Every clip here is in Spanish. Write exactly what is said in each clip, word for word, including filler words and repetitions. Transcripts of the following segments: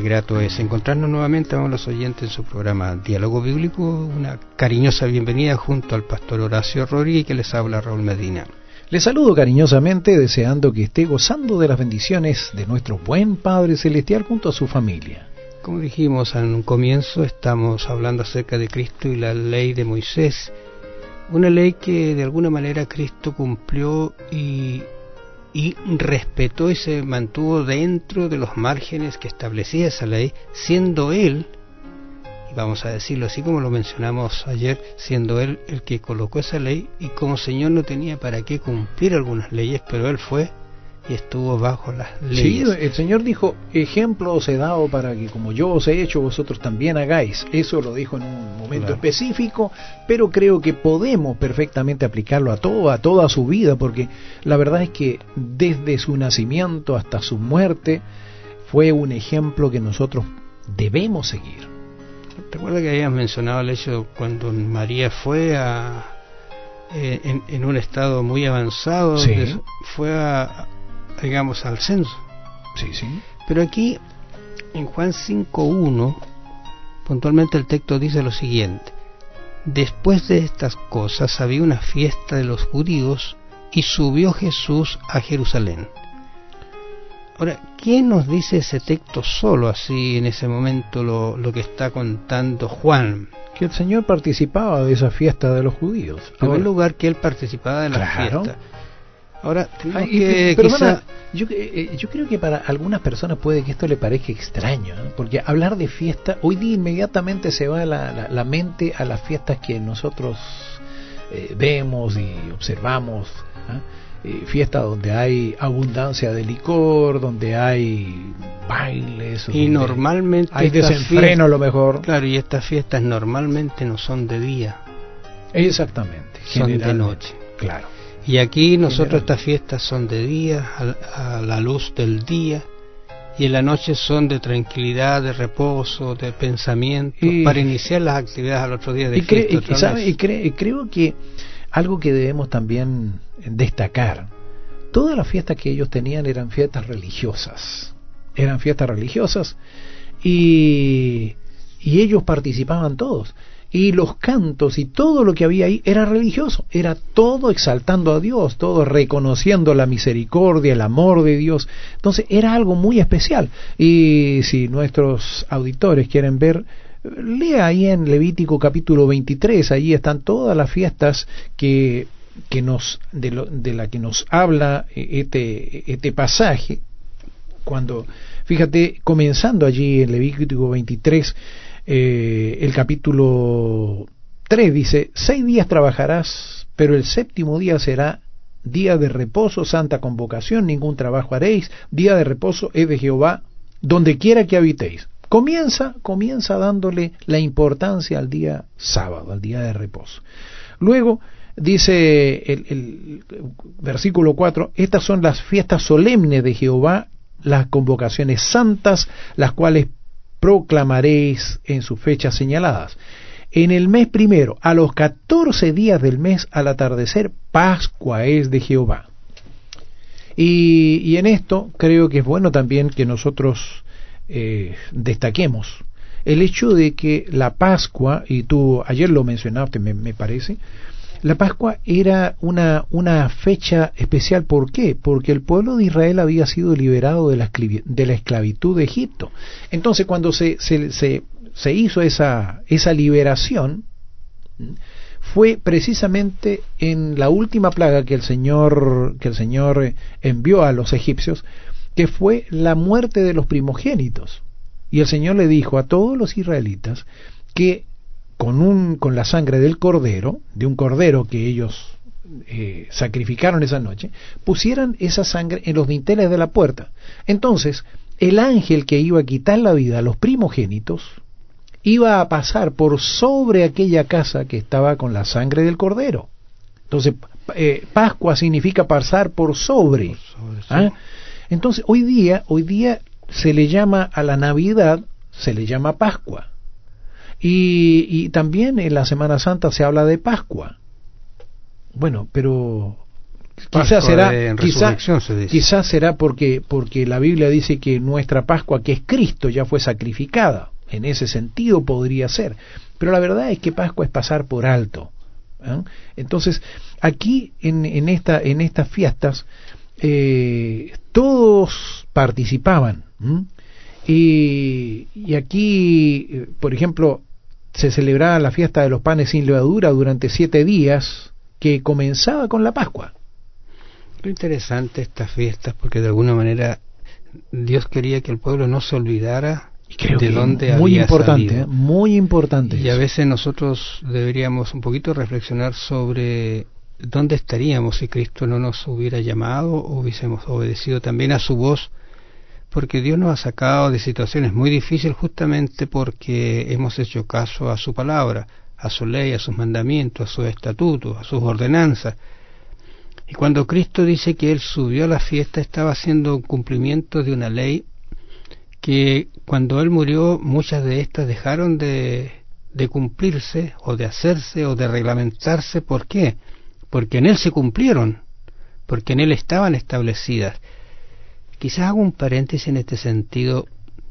grato es encontrarnos nuevamente a los oyentes en su programa Diálogo Bíblico. Una cariñosa bienvenida junto al pastor Horacio Rodríguez, que les habla Raúl Medina. Les saludo cariñosamente, deseando que esté gozando de las bendiciones de nuestro buen Padre Celestial junto a su familia. Como dijimos en un comienzo, estamos hablando acerca de Cristo y la ley de Moisés, una ley que de alguna manera Cristo cumplió y, y respetó y se mantuvo dentro de los márgenes que establecía esa ley, siendo Él, y vamos a decirlo así como lo mencionamos ayer, siendo Él el que colocó esa ley, y como Señor no tenía para qué cumplir algunas leyes, pero Él fue y estuvo bajo las leyes. Sí, el Señor dijo, ejemplo os he dado para que como yo os he hecho, vosotros también hagáis. Eso lo dijo en un momento claro. específico, pero creo que podemos perfectamente aplicarlo a todo, a toda su vida, porque la verdad es que desde su nacimiento hasta su muerte fue un ejemplo que nosotros debemos seguir. Recuerda que habías mencionado el hecho cuando María fue a eh, en, en un estado muy avanzado, sí. de, fue a digamos al censo. Sí, sí. Pero aquí en Juan cinco uno puntualmente el texto dice lo siguiente: después de estas cosas había una fiesta de los judíos y subió Jesús a Jerusalén. Ahora, ¿quién nos dice ese texto solo así en ese momento lo, lo que está contando Juan? Que el Señor participaba de esa fiesta de los judíos. En primer lugar, que Él participaba de la claro. fiesta. Ahora, tenemos Ay, que pero quizá... hermana, yo, eh, yo creo que para algunas personas puede que esto le parezca extraño, ¿eh? Porque hablar de fiesta, hoy día inmediatamente se va la, la, la mente a las fiestas que nosotros eh, vemos y observamos, ¿eh? Eh, fiestas donde hay abundancia de licor, donde hay bailes, y normalmente hay desenfreno a lo mejor. Claro, y estas fiestas normalmente no son de día. Exactamente, son de noche. Claro. Y aquí nosotros estas fiestas son de día, a, a la luz del día, y en la noche son de tranquilidad, de reposo, de pensamiento, y, para iniciar las actividades al otro día de y fiesta. Cre- y, ¿sabe? y, cre- y creo que algo que debemos también destacar, todas las fiestas que ellos tenían eran fiestas religiosas, eran fiestas religiosas, y, y ellos participaban todos. Y los cantos y todo lo que había ahí era religioso, era todo exaltando a Dios, todo reconociendo la misericordia, el amor de Dios. Entonces era algo muy especial. Y si nuestros auditores quieren ver, lea ahí en Levítico capítulo veintitrés, ahí están todas las fiestas que, que nos, de, lo, de la que nos habla este, este pasaje. Cuando, fíjate, comenzando allí en Levítico veintitrés, Eh, el capítulo tres dice: seis días trabajarás, pero el séptimo día será día de reposo, santa convocación, ningún trabajo haréis, día de reposo es de Jehová, donde quiera que habitéis. Comienza, comienza dándole la importancia al día sábado, al día de reposo. Luego dice el, el versículo cuatro: estas son las fiestas solemnes de Jehová, las convocaciones santas, las cuales proclamaréis en sus fechas señaladas. En el mes primero, a los catorce días del mes al atardecer, Pascua es de Jehová. Y, y en esto creo que es bueno también que nosotros eh, destaquemos el hecho de que la Pascua, y tú ayer lo mencionaste, me, me parece, la Pascua era una, una fecha especial. ¿Por qué? Porque el pueblo de Israel había sido liberado de la, de la esclavitud de Egipto. Entonces, cuando se, se, se, se hizo esa, esa liberación, fue precisamente en la última plaga que el Señor, que el Señor envió a los egipcios, que fue la muerte de los primogénitos. Y el Señor le dijo a todos los israelitas que con un con la sangre del cordero, de un cordero que ellos eh, sacrificaron esa noche, pusieran esa sangre en los dinteles de la puerta. Entonces, el ángel que iba a quitar la vida a los primogénitos iba a pasar por sobre aquella casa que estaba con la sangre del cordero. Entonces, eh, Pascua significa pasar por sobre. Por sobre sí. ¿Ah? Entonces, hoy día, hoy día se le llama a la Navidad, se le llama Pascua. Y, y también en la Semana Santa se habla de Pascua. Bueno, pero quizás será, quizá, se quizás será porque, porque la Biblia dice que nuestra Pascua, que es Cristo, ya fue sacrificada. En ese sentido podría ser. Pero la verdad es que Pascua es pasar por alto. ¿eh? Entonces, aquí en, en, esta, en estas fiestas, eh, todos participaban. ¿eh? Y, y aquí, por ejemplo, se celebraba la fiesta de los panes sin levadura durante siete días, que comenzaba con la Pascua. Lo interesante estas fiestas, porque de alguna manera Dios quería que el pueblo no se olvidara y creo de que dónde muy había importante, salido. ¿eh? Muy importante. Y eso. a veces nosotros deberíamos un poquito reflexionar sobre dónde estaríamos si Cristo no nos hubiera llamado o hubiésemos obedecido también a su voz, porque Dios nos ha sacado de situaciones muy difíciles justamente porque hemos hecho caso a su palabra, a su ley, a sus mandamientos, a sus estatutos, a sus ordenanzas. Y cuando Cristo dice que Él subió a la fiesta, estaba haciendo un cumplimiento de una ley que cuando Él murió, muchas de estas dejaron de, de cumplirse, o de hacerse, o de reglamentarse. ¿Por qué? Porque en Él se cumplieron, porque en Él estaban establecidas. Quizás hago un paréntesis en este sentido.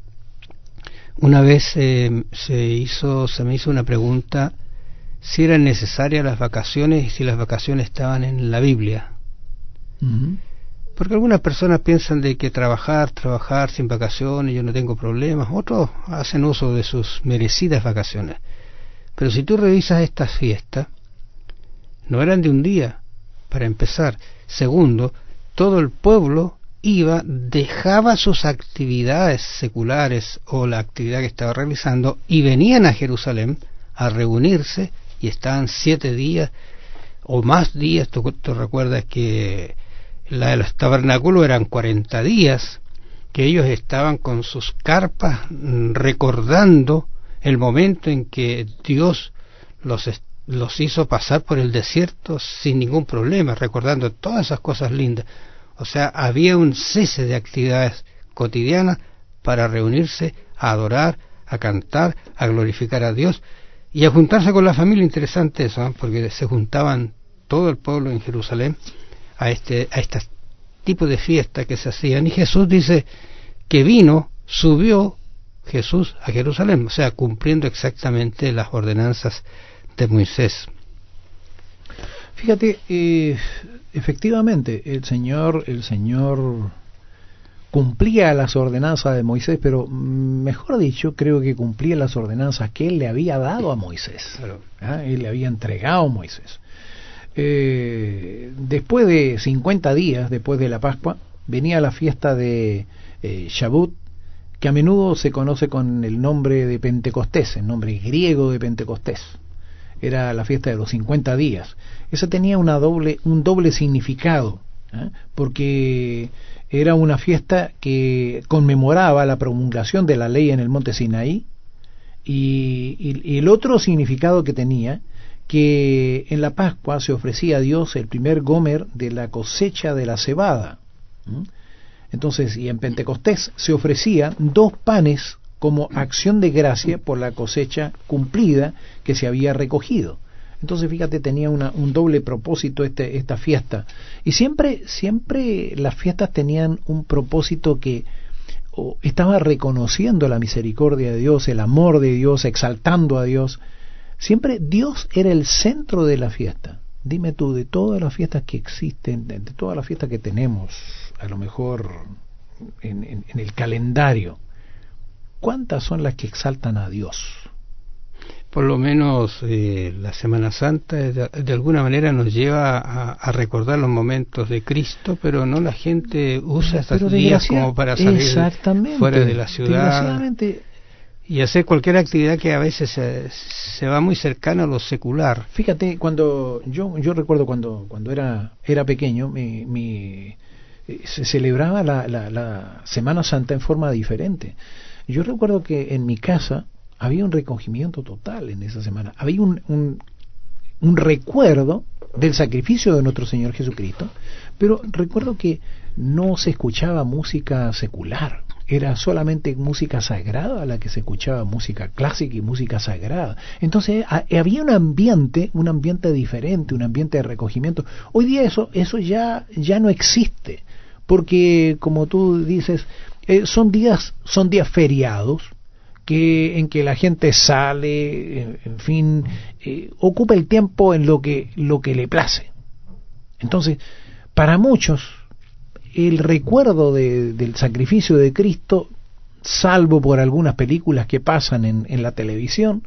Una vez eh, se hizo, se me hizo una pregunta si eran necesarias las vacaciones y si las vacaciones estaban en la Biblia. Uh-huh. Porque algunas personas piensan de que trabajar, trabajar sin vacaciones, yo no tengo problemas. Otros hacen uso de sus merecidas vacaciones. Pero si tú revisas estas fiestas, no eran de un día, para empezar. Segundo, todo el pueblo iba, dejaba sus actividades seculares o la actividad que estaba realizando y venían a Jerusalén a reunirse y estaban siete días o más días. Tú, tú recuerdas que la de los tabernáculos eran cuarenta días, que ellos estaban con sus carpas recordando el momento en que Dios los, los hizo pasar por el desierto sin ningún problema, recordando todas esas cosas lindas. O sea, había un cese de actividades cotidianas para reunirse, a adorar, a cantar, a glorificar a Dios y a juntarse con la familia. Interesante eso, ¿eh? Porque se juntaban todo el pueblo en Jerusalén a este a este tipo de fiesta que se hacían. Y Jesús dice que vino, subió Jesús a Jerusalén, o sea, cumpliendo exactamente las ordenanzas de Moisés. Fíjate, eh, efectivamente, el Señor, el Señor cumplía las ordenanzas de Moisés, pero mejor dicho, creo que cumplía las ordenanzas que Él le había dado a Moisés. Claro. ¿Ah? Él le había entregado a Moisés. Eh, después de cincuenta días, después de la Pascua, venía la fiesta de eh, Shavuot, que a menudo se conoce con el nombre de Pentecostés, el nombre griego de Pentecostés. Era la fiesta de los cincuenta días. Esa tenía una doble, un doble significado, ¿eh? Porque era una fiesta que conmemoraba la promulgación de la ley en el monte Sinaí, y, y, y el otro significado que tenía, que en la Pascua se ofrecía a Dios el primer gomer de la cosecha de la cebada. ¿Mm? Entonces, y en Pentecostés se ofrecían dos panes como acción de gracia por la cosecha cumplida que se había recogido. Entonces, fíjate, tenía una, un doble propósito este, esta fiesta. Y siempre, siempre las fiestas tenían un propósito que oh, estaba reconociendo la misericordia de Dios, el amor de Dios, exaltando a Dios. Siempre Dios era el centro de la fiesta. Dime tú, de todas las fiestas que existen, de, de todas las fiestas que tenemos, a lo mejor en, en, en el calendario, ¿cuántas son las que exaltan a Dios? Por lo menos eh, la Semana Santa de, de alguna manera nos lleva a, a recordar los momentos de Cristo, pero no la gente usa estos días como para salir fuera de la ciudad y hacer cualquier actividad que a veces se, se va muy cercana a lo secular. Fíjate, cuando yo yo recuerdo cuando cuando era era pequeño, mi, mi se celebraba la, la, la Semana Santa en forma diferente. Yo recuerdo que en mi casa había un recogimiento total en esa semana. Había un, un, un recuerdo del sacrificio de nuestro Señor Jesucristo, pero recuerdo que no se escuchaba música secular. era solamente música sagrada la que se escuchaba, música clásica y música sagrada. Entonces a, había un ambiente, un ambiente diferente, un ambiente de recogimiento. Hoy día eso, eso ya, ya no existe, porque como tú dices, eh, son días, son días feriados, que en que la gente sale, en, en fin, eh, ocupa el tiempo en lo que, lo que le place. Entonces, para muchos, el recuerdo de, del sacrificio de Cristo, salvo por algunas películas que pasan en, en la televisión,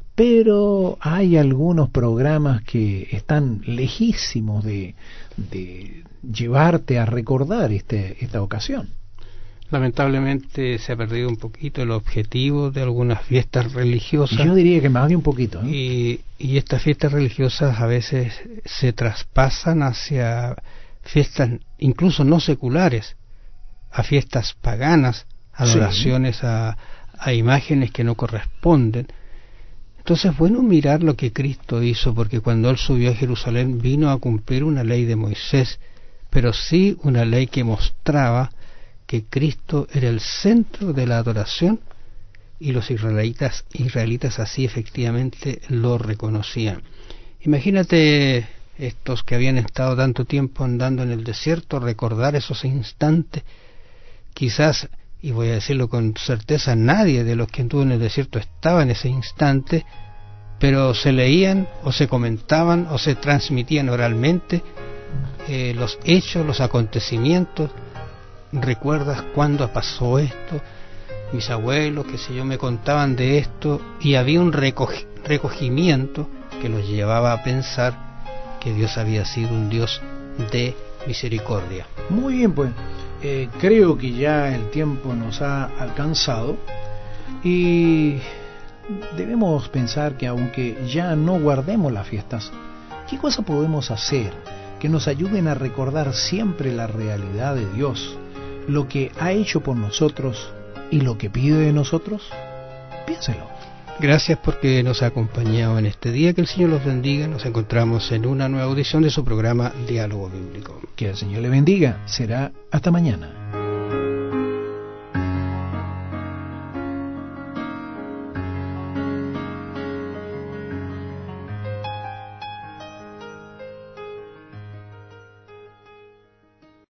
pero hay algunos programas que están lejísimos de, de llevarte a recordar este, esta ocasión. Lamentablemente se ha perdido un poquito el objetivo de algunas fiestas religiosas. Yo diría que más de un poquito, ¿eh? Y, y estas fiestas religiosas a veces se traspasan hacia fiestas incluso no seculares, a fiestas paganas, adoraciones sí. a, a imágenes que no corresponden. Entonces es bueno mirar lo que Cristo hizo, porque cuando Él subió a Jerusalén vino a cumplir una ley de Moisés, pero sí una ley que mostraba que Cristo era el centro de la adoración, y los israelitas, israelitas así efectivamente lo reconocían. Imagínate estos que habían estado tanto tiempo andando en el desierto, recordar esos instantes. Quizás, y voy a decirlo con certeza, nadie de los que anduvo en el desierto estaba en ese instante, pero se leían o se comentaban o se transmitían oralmente eh, los hechos, los acontecimientos. ¿Recuerdas cuándo pasó esto? Mis abuelos, qué sé yo, me contaban de esto, y había un recogi- recogimiento que los llevaba a pensar que Dios había sido un Dios de misericordia. Muy bien, pues eh, creo que ya el tiempo nos ha alcanzado y debemos pensar que aunque ya no guardemos las fiestas, ¿qué cosa podemos hacer que nos ayuden a recordar siempre la realidad de Dios, lo que ha hecho por nosotros y lo que pide de nosotros? Piénselo. Gracias porque nos ha acompañado en este día. Que el Señor los bendiga. Nos encontramos en una nueva audición de su programa Diálogo Bíblico. Que el Señor le bendiga. Será hasta mañana.